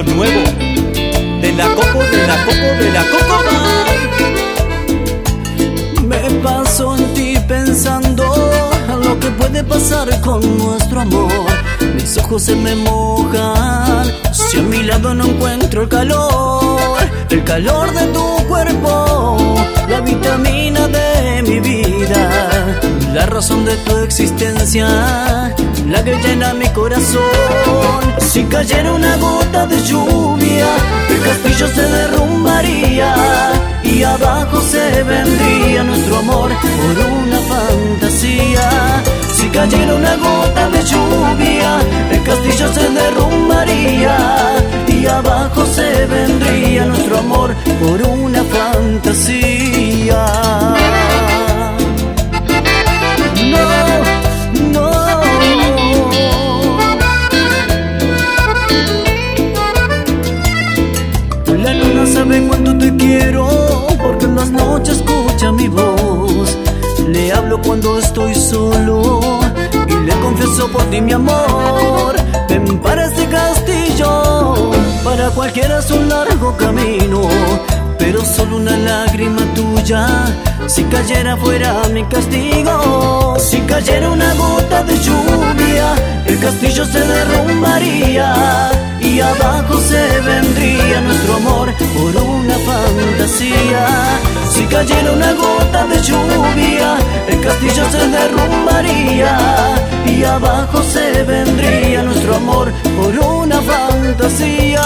lo nuevo de la Coco, de la Coco, de la Coco Band. Me paso en ti pensando en lo que puede pasar con nuestro amor. Mis ojos se me mojan si a mi lado no encuentro el calor de tu cuerpo, la vitamina de mi vida, la razón de tu existencia, la que llena mi corazón. Si cayera una gota de lluvia, el castillo se derrumbaría y abajo se vendría nuestro amor por una fantasía. Si cayera una gota de lluvia, el castillo se derrumbaría y abajo se vendría nuestro amor por una fantasía. La luna sabe cuánto te quiero, porque en las noches escucha mi voz. Le hablo cuando estoy solo y le confieso por ti mi amor. Ven para este castillo, para cualquiera es un largo camino, pero solo una lágrima tuya si cayera fuera mi castigo. Si cayera una gota de lluvia, el castillo se derrumbaría y abajo se vendría nuestro amor por una fantasía. Si cayera una gota de lluvia, el castillo se derrumbaría y abajo se vendría nuestro amor por una fantasía.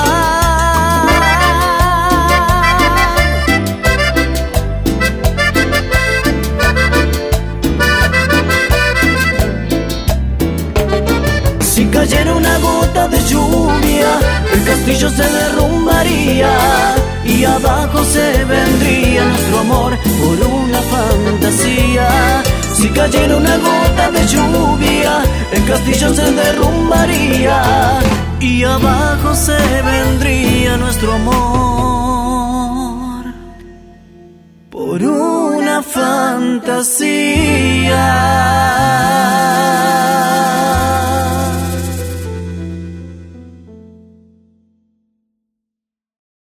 Si cayera una gota de lluvia, el castillo se derrumbaría y abajo se vendría nuestro amor por una fantasía. Si cayera una gota de lluvia, el castillo se derrumbaría y abajo se vendría nuestro amor por una fantasía.